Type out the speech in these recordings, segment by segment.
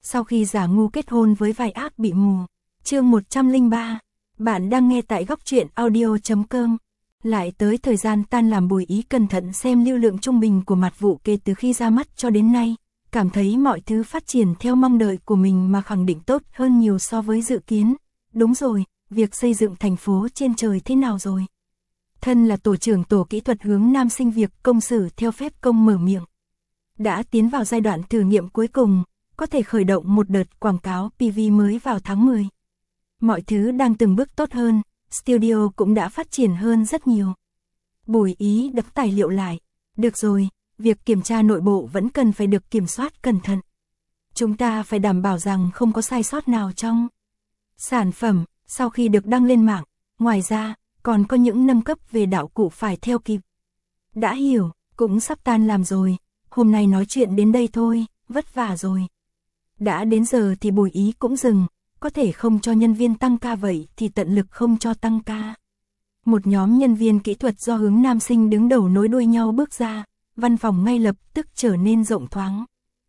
Sau khi giả ngu kết hôn với vài ác bị mù. Chương 103. Bạn đang nghe tại góc truyện audio.com. Lại tới thời gian tan làm, Bùi Ý cẩn thận xem lưu lượng trung bình của mặt vụ kể từ khi ra mắt cho đến nay, cảm thấy mọi thứ phát triển theo mong đợi của mình mà khẳng định tốt hơn nhiều so với dự kiến. Đúng rồi, việc xây dựng thành phố trên trời thế nào rồi? Thân là tổ trưởng tổ kỹ thuật hướng Nam Sinh việc công xử theo phép công mở miệng. Đã tiến vào giai đoạn thử nghiệm cuối cùng, có thể khởi động một đợt quảng cáo PV mới vào tháng 10. Mọi thứ đang từng bước tốt hơn, studio cũng đã phát triển hơn rất nhiều. Bùi Ý đập tài liệu lại. Được rồi, việc kiểm tra nội bộ vẫn cần phải được kiểm soát cẩn thận. Chúng ta phải đảm bảo rằng không có sai sót nào trong sản phẩm sau khi được đăng lên mạng. Ngoài ra, còn có những nâng cấp về đạo cụ phải theo kịp. Đã hiểu, cũng sắp tan làm rồi. Hôm nay nói chuyện đến đây thôi, vất vả rồi. Đã đến giờ thì Bùi Ý cũng dừng, có thể không cho nhân viên tăng ca vậy thì tận lực không cho tăng ca. Một nhóm nhân viên kỹ thuật do hướng Nam Sinh đứng đầu nối đuôi nhau bước ra, văn phòng ngay lập tức trở nên rộng thoáng.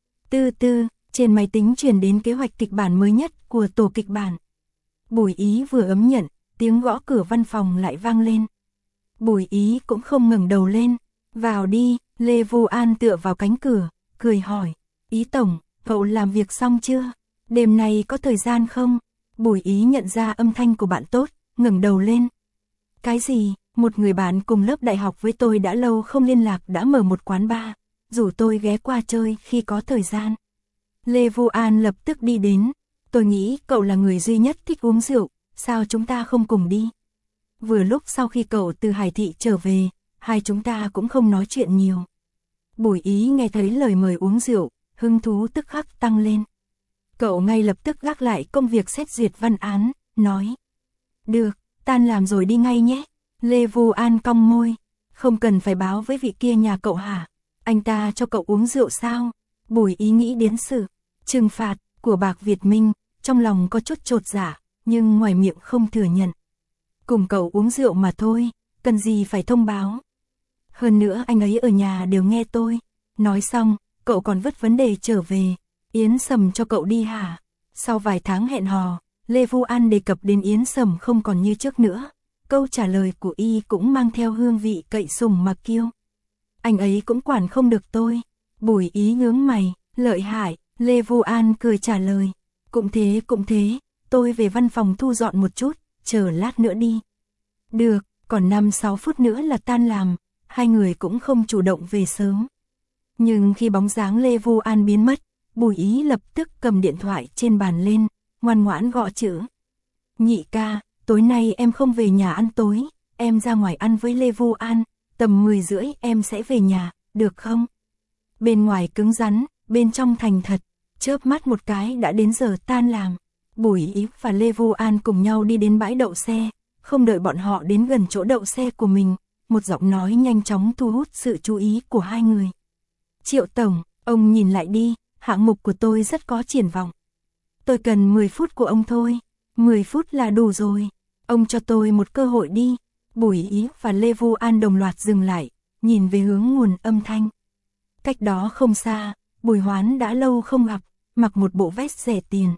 Trên máy tính truyền đến kế hoạch kịch bản mới nhất của tổ kịch bản. Bùi Ý vừa ấm nhận, tiếng gõ cửa văn phòng lại vang lên. Bùi Ý cũng không ngẩng đầu lên. Vào đi, Lê Vu An tựa vào cánh cửa, cười hỏi. Ý tổng, cậu làm việc xong chưa? Đêm nay có thời gian không? Bùi Ý nhận ra âm thanh của bạn tốt, ngẩng đầu lên. Cái gì? Một người bạn cùng lớp đại học với tôi đã lâu không liên lạc đã mở một quán bar, rủ tôi ghé qua chơi khi có thời gian. Lê Vu An lập tức đi đến. Tôi nghĩ cậu là người duy nhất thích uống rượu, sao chúng ta không cùng đi? Vừa lúc sau khi cậu từ Hải Thị trở về, hai chúng ta cũng không nói chuyện nhiều. Bùi Ý nghe thấy lời mời uống rượu, hứng thú tức khắc tăng lên. Cậu ngay lập tức gác lại công việc xét duyệt văn án, nói. Được, tan làm rồi đi ngay nhé. Lê Vu An cong môi. Không cần phải báo với vị kia nhà cậu hả? Anh ta cho cậu uống rượu sao? Bùi Ý nghĩ đến sự trừng phạt của Bạc Việt Minh, trong lòng có chút chột dạ, nhưng ngoài miệng không thừa nhận. Cùng cậu uống rượu mà thôi, cần gì phải thông báo. Hơn nữa anh ấy ở nhà đều nghe tôi. Nói xong, cậu còn vứt vấn đề trở về. Yến Sầm cho cậu đi hả? Sau vài tháng hẹn hò, Lê Vu An đề cập đến Yến Sầm không còn như trước nữa. Câu trả lời của y cũng mang theo hương vị cậy sùng mà kiêu. Anh ấy cũng quản không được tôi. Bùi Ý nhướng mày, lợi hại. Lê Vu An cười trả lời. Cũng thế, tôi về văn phòng thu dọn một chút, chờ lát nữa đi. Được, còn 5-6 phút nữa là tan làm. Hai người cũng không chủ động về sớm. Nhưng khi bóng dáng Lê Vu An biến mất, Bùi Ý lập tức cầm điện thoại trên bàn lên, ngoan ngoãn gõ chữ. Nhị ca, tối nay em không về nhà ăn tối, em ra ngoài ăn với Lê Vu An, tầm 10:30 em sẽ về nhà, được không? Bên ngoài cứng rắn, bên trong thành thật, chớp mắt một cái đã đến giờ tan làm. Bùi Ý và Lê Vu An cùng nhau đi đến bãi đậu xe, không đợi bọn họ đến gần chỗ đậu xe của mình, một giọng nói nhanh chóng thu hút sự chú ý của hai người. Triệu tổng, ông nhìn lại đi, hạng mục của tôi rất có triển vọng. Tôi cần 10 phút của ông thôi, 10 phút là đủ rồi, ông cho tôi một cơ hội đi. Bùi Ý và Lê Vu An đồng loạt dừng lại, nhìn về hướng nguồn âm thanh. Cách đó không xa, Bùi Hoán đã lâu không gặp, mặc một bộ vest rẻ tiền.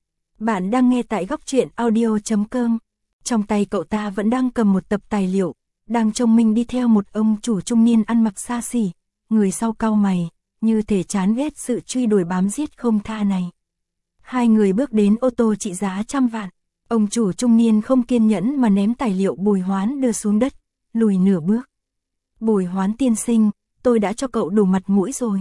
Bạn đang nghe tại góc truyện audio.com. Trong tay cậu ta vẫn đang cầm một tập tài liệu, đang trông mình đi theo một ông chủ trung niên ăn mặc xa xỉ, người sau cau mày, như thể chán ghét sự truy đuổi bám giết không tha này. Hai người bước đến ô tô trị giá 100 vạn. Ông chủ trung niên không kiên nhẫn mà ném tài liệu Bùi Hoán đưa xuống đất, lùi nửa bước. Bùi Hoán tiên sinh, tôi đã cho cậu đủ mặt mũi rồi.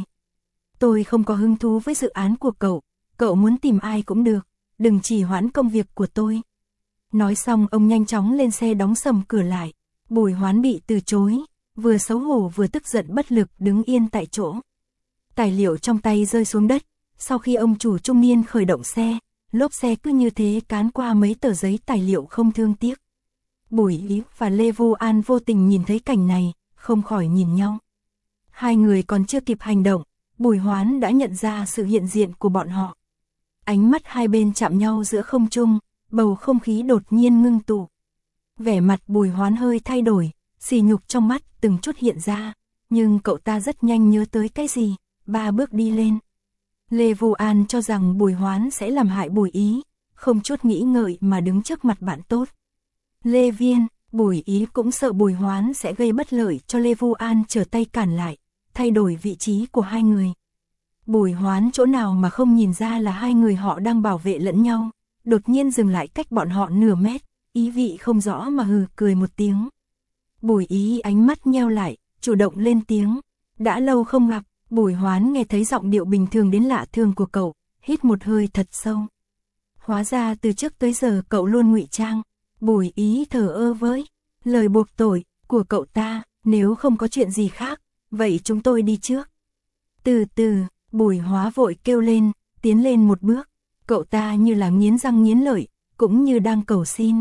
Tôi không có hứng thú với dự án của cậu muốn tìm ai cũng được, đừng trì hoãn công việc của tôi. Nói xong ông nhanh chóng lên xe đóng sầm cửa lại. Bùi Hoán bị từ chối, vừa xấu hổ vừa tức giận bất lực đứng yên tại chỗ. Tài liệu trong tay rơi xuống đất, sau khi ông chủ trung niên khởi động xe, lốp xe cứ như thế cán qua mấy tờ giấy tài liệu không thương tiếc. Bùi Ý và Lê Vu An vô tình nhìn thấy cảnh này, không khỏi nhìn nhau. Hai người còn chưa kịp hành động, Bùi Hoán đã nhận ra sự hiện diện của bọn họ. Ánh mắt hai bên chạm nhau giữa không trung, bầu không khí đột nhiên ngưng tụ. Vẻ mặt Bùi Hoán hơi thay đổi, sỉ nhục trong mắt từng chút hiện ra, nhưng cậu ta rất nhanh nhớ tới cái gì, 3 bước đi lên. Lê Vu An cho rằng Bùi Hoán sẽ làm hại Bùi Ý, không chút nghĩ ngợi mà đứng trước mặt bạn tốt. Lê Viên, Bùi Ý cũng sợ Bùi Hoán sẽ gây bất lợi cho Lê Vu An trở tay cản lại, thay đổi vị trí của hai người. Bùi Hoán chỗ nào mà không nhìn ra là hai người họ đang bảo vệ lẫn nhau, đột nhiên dừng lại cách bọn họ nửa mét, ý vị không rõ mà hừ cười một tiếng. Bùi Ý ánh mắt nheo lại, chủ động lên tiếng, đã lâu không gặp. Bùi Hoán nghe thấy giọng điệu bình thường đến lạ thường của cậu, hít một hơi thật sâu. Hóa ra từ trước tới giờ cậu luôn ngụy trang. Bùi Ý thờ ơ với lời buộc tội của cậu ta, nếu không có chuyện gì khác, vậy chúng tôi đi trước. Từ từ, Bùi Hóa vội kêu lên, tiến lên một bước. Cậu ta như là nghiến răng nghiến lợi, cũng như đang cầu xin.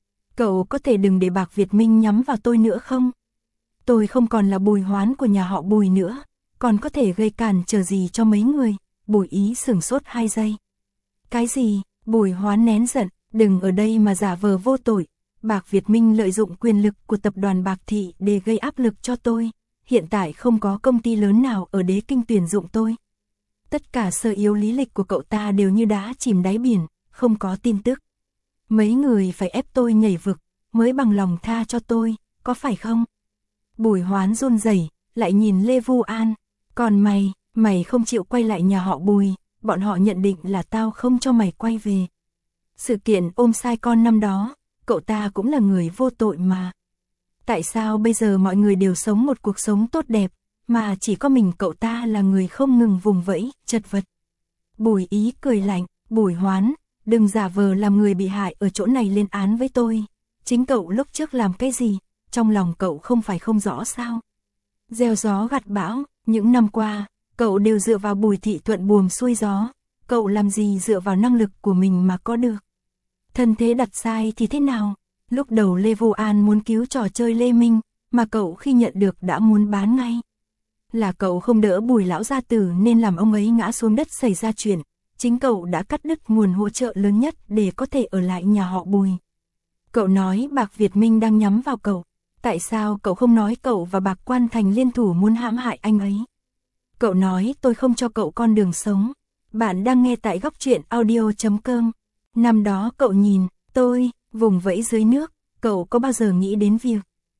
Cậu có thể đừng để Bạc Việt Minh nhắm vào tôi nữa không? Tôi không còn là Bùi Hoán của nhà họ Bùi nữa, còn có thể gây cản trở gì cho mấy người? Bùi Ý sửng sốt 2 giây. Cái gì? Bùi Hoán nén giận, đừng ở đây mà giả vờ vô tội. Bạc Việt Minh lợi dụng quyền lực của tập đoàn Bạc Thị để gây áp lực cho tôi. Hiện tại không có công ty lớn nào ở Đế Kinh tuyển dụng tôi. Tất cả sơ yếu lý lịch của cậu ta đều như đá chìm đáy biển, không có tin tức. Mấy người phải ép tôi nhảy vực, mới bằng lòng tha cho tôi, có phải không? Bùi Hoán run rẩy, lại nhìn Lê Vu An. Còn mày không chịu quay lại nhà họ Bùi, bọn họ nhận định là tao không cho mày quay về. Sự kiện ôm sai con năm đó, cậu ta cũng là người vô tội mà. Tại sao bây giờ mọi người đều sống một cuộc sống tốt đẹp, mà chỉ có mình cậu ta là người không ngừng vùng vẫy, chật vật. Bùi Ý cười lạnh, Bùi Hoán, đừng giả vờ làm người bị hại ở chỗ này lên án với tôi. Chính cậu lúc trước làm cái gì, trong lòng cậu không phải không rõ sao? Gieo gió gặt bão, những năm qua, cậu đều dựa vào Bùi Thị thuận buồm xuôi gió, cậu làm gì dựa vào năng lực của mình mà có được. Thân thế đặt sai thì thế nào? Lúc đầu Lê Vu An muốn cứu trò chơi Lê Minh, mà cậu khi nhận được đã muốn bán ngay. Là cậu không đỡ Bùi lão gia tử nên làm ông ấy ngã xuống đất xảy ra chuyện, chính cậu đã cắt đứt nguồn hỗ trợ lớn nhất để có thể ở lại nhà họ Bùi. Cậu nói Bạc Việt Minh đang nhắm vào cậu, tại sao cậu không nói cậu và Bạc Quan Thành liên thủ muốn hãm hại anh ấy? Cậu nói tôi không cho cậu con đường sống. Bạn đang nghe tại góc truyện audio.com. Năm đó cậu nhìn tôi vùng vẫy dưới nước, cậu có bao giờ nghĩ đến việc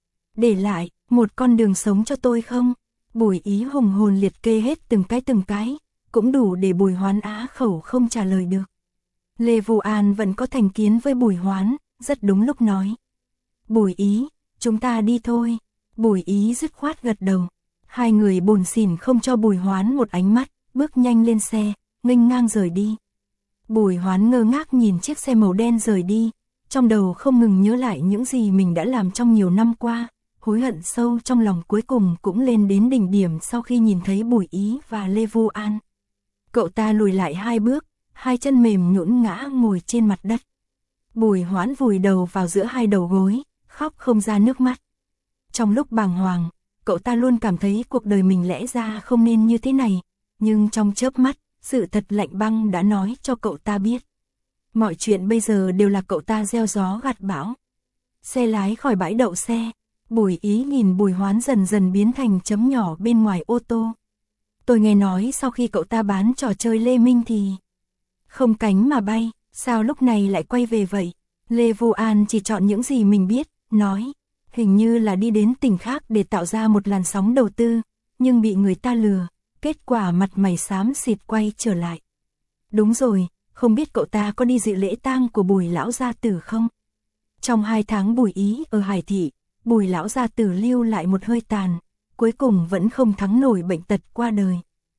để lại một con đường sống cho tôi không? Bùi Ý hùng hồn liệt kê hết từng cái, cũng đủ để Bùi Hoán á khẩu không trả lời được. Lê Vu An vẫn có thành kiến với Bùi Hoán, rất đúng lúc nói. Bùi Ý, chúng ta đi thôi. Bùi Ý dứt khoát gật đầu. Hai người bồn xỉn không cho Bùi Hoán một ánh mắt, bước nhanh lên xe, nghênh ngang rời đi. Bùi Hoán ngơ ngác nhìn chiếc xe màu đen rời đi, trong đầu không ngừng nhớ lại những gì mình đã làm trong nhiều năm qua, hối hận sâu trong lòng cuối cùng cũng lên đến đỉnh điểm sau khi nhìn thấy Bùi Ý và Lê Vu An. Cậu ta lùi lại 2 bước, 2 chân mềm nhũn ngã ngồi trên mặt đất. Bùi Hoán vùi đầu vào giữa 2 đầu gối, khóc không ra nước mắt. Trong lúc bàng hoàng, cậu ta luôn cảm thấy cuộc đời mình lẽ ra không nên như thế này, nhưng trong chớp mắt, sự thật lạnh băng đã nói cho cậu ta biết. Mọi chuyện bây giờ đều là cậu ta gieo gió gặt bão. Xe lái khỏi bãi đậu xe, Bùi Ý nhìn Bùi Hoán dần dần biến thành chấm nhỏ bên ngoài ô tô. Tôi nghe nói sau khi cậu ta bán trò chơi Lê Minh thì không cánh mà bay, sao lúc này lại quay về vậy? Lê Vu An chỉ chọn những gì mình biết, nói, hình như là đi đến tỉnh khác để tạo ra một làn sóng đầu tư, nhưng bị người ta lừa, kết quả mặt mày xám xịt quay trở lại. Đúng rồi, không biết cậu ta có đi dự lễ tang của Bùi lão gia tử không? Trong 2 tháng Bùi Ý ở Hải Thị, Bùi lão gia tử lưu lại một hơi tàn, cuối cùng vẫn không thắng nổi bệnh tật qua đời.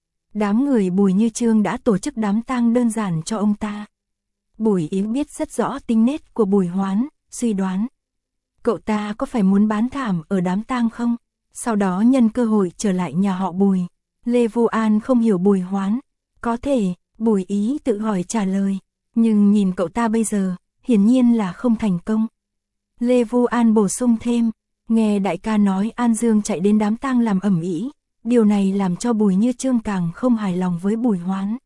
Đám người Bùi Như Chương đã tổ chức đám tang đơn giản cho ông ta. Bùi Ý biết rất rõ tính nết của Bùi Hoán, suy đoán. Cậu ta có phải muốn bán thảm ở đám tang không? Sau đó nhân cơ hội trở lại nhà họ Bùi. Lê Vu An không hiểu Bùi Hoán. Có thể, Bùi Ý tự hỏi trả lời. Nhưng nhìn cậu ta bây giờ, hiển nhiên là không thành công. Lê Vu An bổ sung thêm. Nghe đại ca nói An Dương chạy đến đám tang làm ầm ĩ, điều này làm cho Bùi Như Chương càng không hài lòng với Bùi Hoán.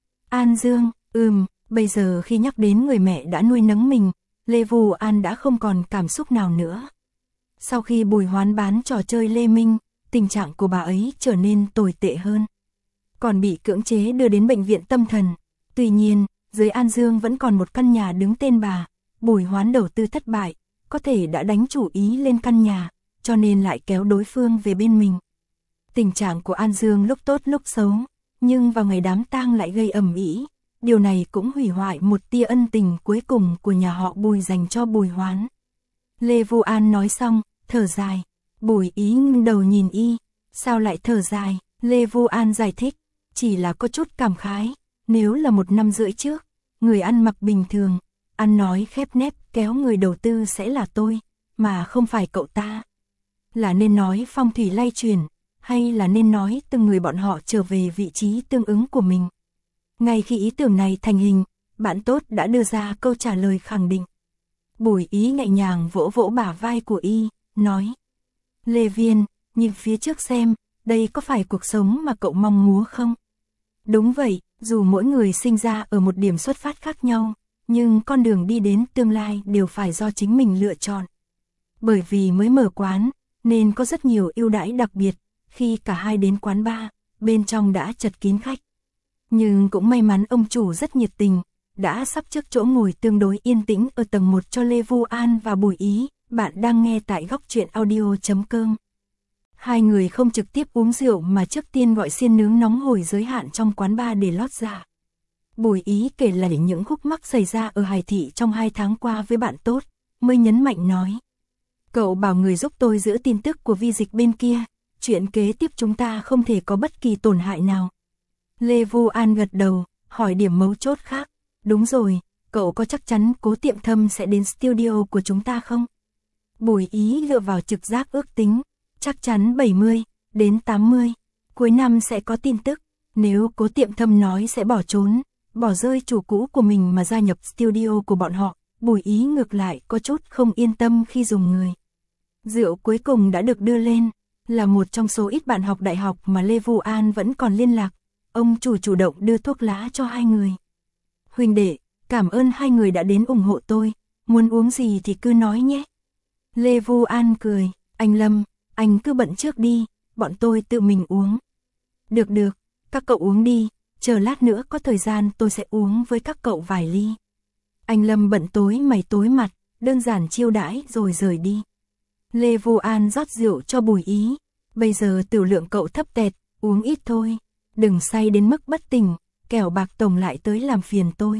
An Dương, bây giờ khi nhắc đến người mẹ đã nuôi nấng mình, Lê Vu An đã không còn cảm xúc nào nữa. Sau khi Bùi Hoán bán trò chơi Lê Minh, tình trạng của bà ấy trở nên tồi tệ hơn. còn bị cưỡng chế đưa đến bệnh viện tâm thần. Tuy nhiên, dưới An Dương vẫn còn một căn nhà đứng tên bà, Bùi Hoán đầu tư thất bại, có thể đã đánh chủ ý lên căn nhà, cho nên lại kéo đối phương về bên mình. Tình trạng của An Dương lúc tốt lúc xấu, nhưng vào ngày đám tang lại gây ầm ĩ. Điều này cũng hủy hoại một tia ân tình cuối cùng của nhà họ Bùi dành cho Bùi Hoán. Lê Vu An nói xong, thở dài. Bùi Ý ngẩng đầu nhìn y, sao lại thở dài? Lê Vu An giải thích, chỉ là có chút cảm khái. Nếu là 1 năm rưỡi trước, người ăn mặc bình thường, ăn nói khép nép kéo người đầu tư sẽ là tôi, mà không phải cậu ta. Là nên nói phong thủy lay chuyển, hay là nên nói từng người bọn họ trở về vị trí tương ứng của mình? Ngay khi ý tưởng này thành hình, bạn tốt đã đưa ra câu trả lời khẳng định. Bùi Ý nhẹ nhàng vỗ vỗ bả vai của y, nói: Lê Viên, nhìn phía trước xem, đây có phải cuộc sống mà cậu mong muốn không? Đúng vậy, dù mỗi người sinh ra ở một điểm xuất phát khác nhau, nhưng con đường đi đến tương lai đều phải do chính mình lựa chọn. Bởi vì mới mở quán, nên có rất nhiều ưu đãi đặc biệt, khi cả hai đến quán bar, bên trong đã chật kín khách. Nhưng cũng may mắn ông chủ rất nhiệt tình, đã sắp trước chỗ ngồi tương đối yên tĩnh ở tầng 1 cho Lê Vu An và Bùi Ý. Bạn đang nghe tại góc truyện audio.com. Hai người không trực tiếp uống rượu mà trước tiên gọi xiên nướng nóng hổi giới hạn trong quán bar để lót dạ. Bùi Ý kể lại những khúc mắc xảy ra ở Hải Thị trong 2 tháng qua với bạn tốt, mới nhấn mạnh nói: Cậu bảo người giúp tôi giữ tin tức của Vi Dịch bên kia, chuyện kế tiếp chúng ta không thể có bất kỳ tổn hại nào. Lê Vu An gật đầu, hỏi điểm mấu chốt khác. Đúng rồi, cậu có chắc chắn Cố Tiệm Thâm sẽ đến studio của chúng ta không? Bùi Ý dựa vào trực giác ước tính, chắc chắn 70 đến 80, cuối năm sẽ có tin tức. Nếu Cố Tiệm Thâm nói sẽ bỏ trốn, bỏ rơi chủ cũ của mình mà gia nhập studio của bọn họ, Bùi Ý ngược lại có chút không yên tâm khi dùng người. Rượu cuối cùng đã được đưa lên, là một trong số ít bạn học đại học mà Lê Vu An vẫn còn liên lạc. Ông chủ động đưa thuốc lá cho hai người. Huynh đệ, cảm ơn hai người đã đến ủng hộ tôi, muốn uống gì thì cứ nói nhé. Lê Vu An cười, anh Lâm, anh cứ bận trước đi, bọn tôi tự mình uống. Được, các cậu uống đi, chờ lát nữa có thời gian tôi sẽ uống với các cậu vài ly. Anh Lâm bận tối mày tối mặt, đơn giản chiêu đãi rồi rời đi. Lê Vu An rót rượu cho Bùi Ý, bây giờ tiểu lượng cậu thấp tẹt, uống ít thôi, đừng say đến mức bất tỉnh, kẻo Bạc Tổng lại tới làm phiền tôi.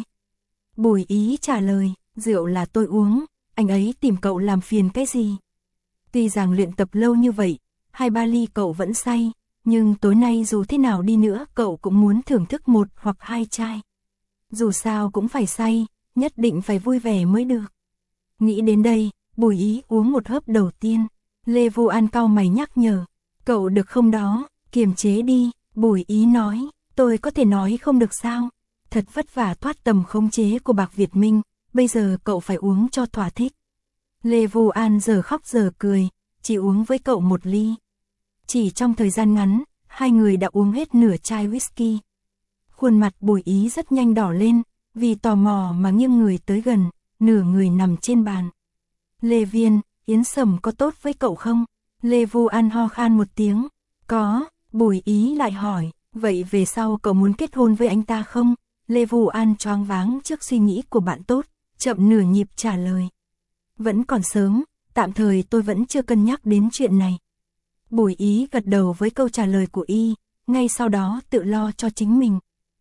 Bùi Ý trả lời, rượu là tôi uống, anh ấy tìm cậu làm phiền cái gì? Tuy rằng luyện tập lâu như vậy, 2-3 ly cậu vẫn say, nhưng tối nay dù thế nào đi nữa cậu cũng muốn thưởng thức 1 hoặc 2 chai. Dù sao cũng phải say, nhất định phải vui vẻ mới được. Nghĩ đến đây, Bùi Ý uống một hớp đầu tiên. Lê Vu An cau mày nhắc nhở, cậu được không đó, kiềm chế đi. Bùi Ý nói, tôi có thể nói không được sao? Thật vất vả thoát tầm khống chế của Bạc Việt Minh, bây giờ cậu phải uống cho thỏa thích. Lê Vu An giờ khóc giờ cười, chỉ uống với cậu 1 ly. Chỉ trong thời gian ngắn, hai người đã uống hết nửa chai whisky. Khuôn mặt Bùi Ý rất nhanh đỏ lên, vì tò mò mà nghiêng người tới gần, nửa người nằm trên bàn. Lê Viên, Yến Sầm có tốt với cậu không? Lê Vu An ho khan một tiếng. Có. Bùi Ý lại hỏi, vậy về sau cậu muốn kết hôn với anh ta không? Lê Vu An choáng váng trước suy nghĩ của bạn tốt, chậm nửa nhịp trả lời. Vẫn còn sớm, tạm thời tôi vẫn chưa cân nhắc đến chuyện này. Bùi Ý gật đầu với câu trả lời của y, ngay sau đó tự lo cho chính mình.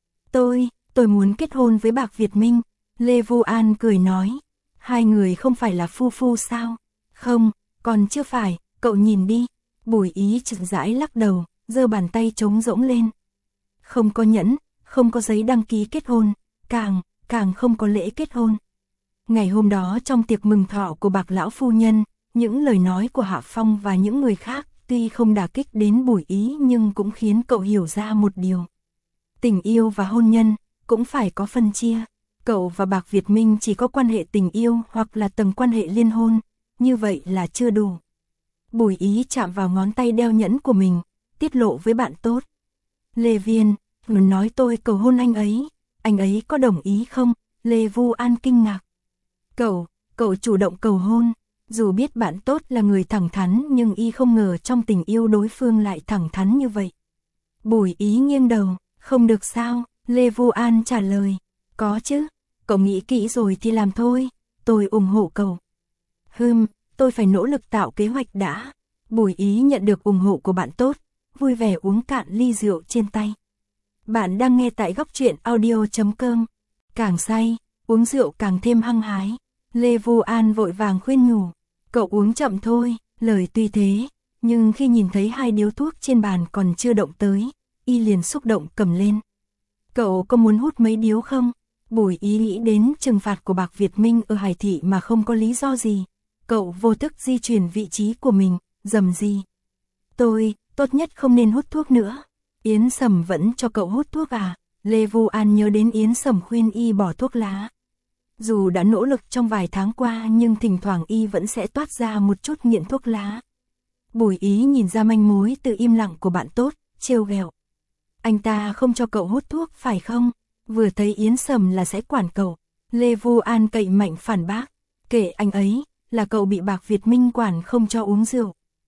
Tôi muốn kết hôn với Bạc Việt Minh. Lê Vu An cười nói, hai người không phải là phu sao? Không, còn chưa phải, cậu nhìn đi. Bùi Ý chậm rãi lắc đầu, giơ bàn tay trống rỗng lên. Không có nhẫn, không có giấy đăng ký kết hôn, càng không có lễ kết hôn. Ngày hôm đó trong tiệc mừng thọ của Bạc lão phu nhân, những lời nói của Hạ Phong và những người khác tuy không đả kích đến Bùi Ý nhưng cũng khiến cậu hiểu ra một điều. Tình yêu và hôn nhân cũng phải có phân chia. Cậu và Bạc Việt Minh chỉ có quan hệ tình yêu hoặc là tầng quan hệ liên hôn, như vậy là chưa đủ. Bùi Ý chạm vào ngón tay đeo nhẫn của mình, tiết lộ với bạn tốt. Lê Viên, nói tôi cầu hôn anh ấy có đồng ý không? Lê Vu An kinh ngạc. Cậu chủ động cầu hôn, dù biết bạn tốt là người thẳng thắn nhưng y không ngờ trong tình yêu đối phương lại thẳng thắn như vậy. Bùi Ý nghiêng đầu, Không được sao, Lê Vu An trả lời. Có chứ, cậu nghĩ kỹ rồi thì làm thôi, tôi ủng hộ cậu. Tôi phải nỗ lực tạo kế hoạch đã. Bùi Ý nhận được ủng hộ của bạn tốt, vui vẻ uống cạn ly rượu trên tay. Bạn đang nghe tại góc truyện audio.com. Càng say, uống rượu càng thêm hăng hái. Lê Vu An vội vàng khuyên nhủ. Cậu uống chậm thôi, lời tuy thế, nhưng khi nhìn thấy 2 điếu thuốc trên bàn còn chưa động tới, y liền xúc động cầm lên. Cậu có muốn hút mấy điếu không? Bùi Ý nghĩ đến trừng phạt của Bạc Việt Minh ở Hải Thị mà không có lý do gì. Cậu vô thức di chuyển vị trí của mình, rầm gì. Tốt nhất không nên hút thuốc nữa. Yến Sầm vẫn cho cậu hút thuốc à? Lê Vu An nhớ đến Yến Sầm khuyên y bỏ thuốc lá. Dù đã nỗ lực trong vài tháng qua nhưng thỉnh thoảng y vẫn sẽ toát ra một chút nghiện thuốc lá. Bùi Ý nhìn ra manh mối từ im lặng của bạn tốt, trêu ghẹo. Anh ta không cho cậu hút thuốc phải không? Vừa thấy Yến Sầm là sẽ quản cậu. Lê Vu An cậy mạnh phản bác. Kệ anh ấy, là cậu bị Bạc Việt Minh quản không cho uống rượu.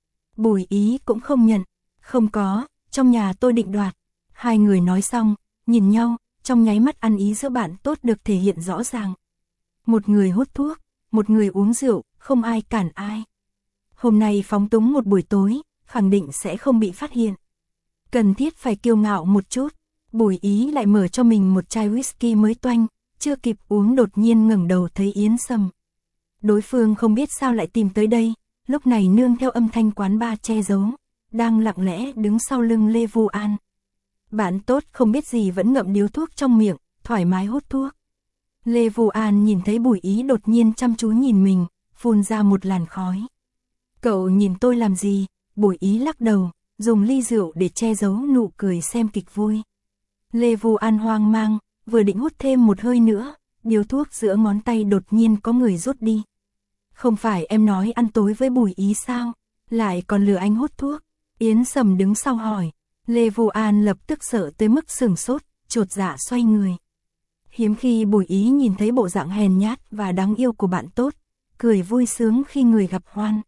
Bùi Ý cũng không nhận. Không có, trong nhà tôi định đoạt. Hai người nói xong, nhìn nhau, trong nháy mắt ăn ý giữa bạn tốt được thể hiện rõ ràng. Một người hút thuốc, một người uống rượu, không ai cản ai. Hôm nay phóng túng một buổi tối, khẳng định sẽ không bị phát hiện. Cần thiết phải kiêu ngạo một chút. Bùi Ý lại mở cho mình một chai whisky mới toanh, chưa kịp uống đột nhiên ngẩng đầu thấy Yến Sầm. Đối phương không biết sao lại tìm tới đây, lúc này nương theo âm thanh quán bar che giấu, đang lặng lẽ đứng sau lưng Lê Vu An. Bạn tốt không biết gì vẫn ngậm điếu thuốc trong miệng, thoải mái hút thuốc. Lê Vu An nhìn thấy Bùi Ý đột nhiên chăm chú nhìn mình, phun ra một làn khói. Cậu nhìn tôi làm gì? Bùi Ý lắc đầu, dùng ly rượu để che giấu nụ cười xem kịch vui. Lê Vu An hoang mang, vừa định hút thêm một hơi nữa, điếu thuốc giữa ngón tay đột nhiên có người rút đi. Không phải em nói ăn tối với Bùi Ý sao? Lại còn lừa anh hút thuốc. Yến Sầm đứng sau hỏi. Lê Vu An lập tức sợ tới mức sửng sốt, chột dạ xoay người. Hiếm khi Bùi Ý nhìn thấy bộ dạng hèn nhát và đáng yêu của bạn tốt, cười vui sướng khi người gặp hoan.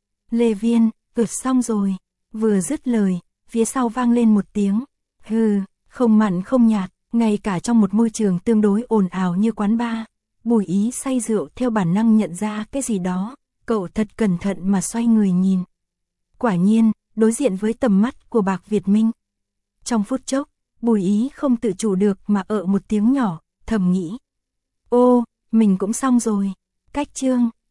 Lê Viên, vượt xong rồi. Vừa dứt lời, phía sau vang lên một tiếng. Không mặn không nhạt, ngay cả trong một môi trường tương đối ồn ào như quán bar. Bùi Ý say rượu theo bản năng nhận ra cái gì đó, cậu thật cẩn thận mà xoay người nhìn. Quả nhiên, đối diện với tầm mắt của Bạc Việt Minh. Trong phút chốc, Bùi Ý không tự chủ được mà một tiếng nhỏ, thầm nghĩ. Ô, mình cũng xong rồi. Cách chương.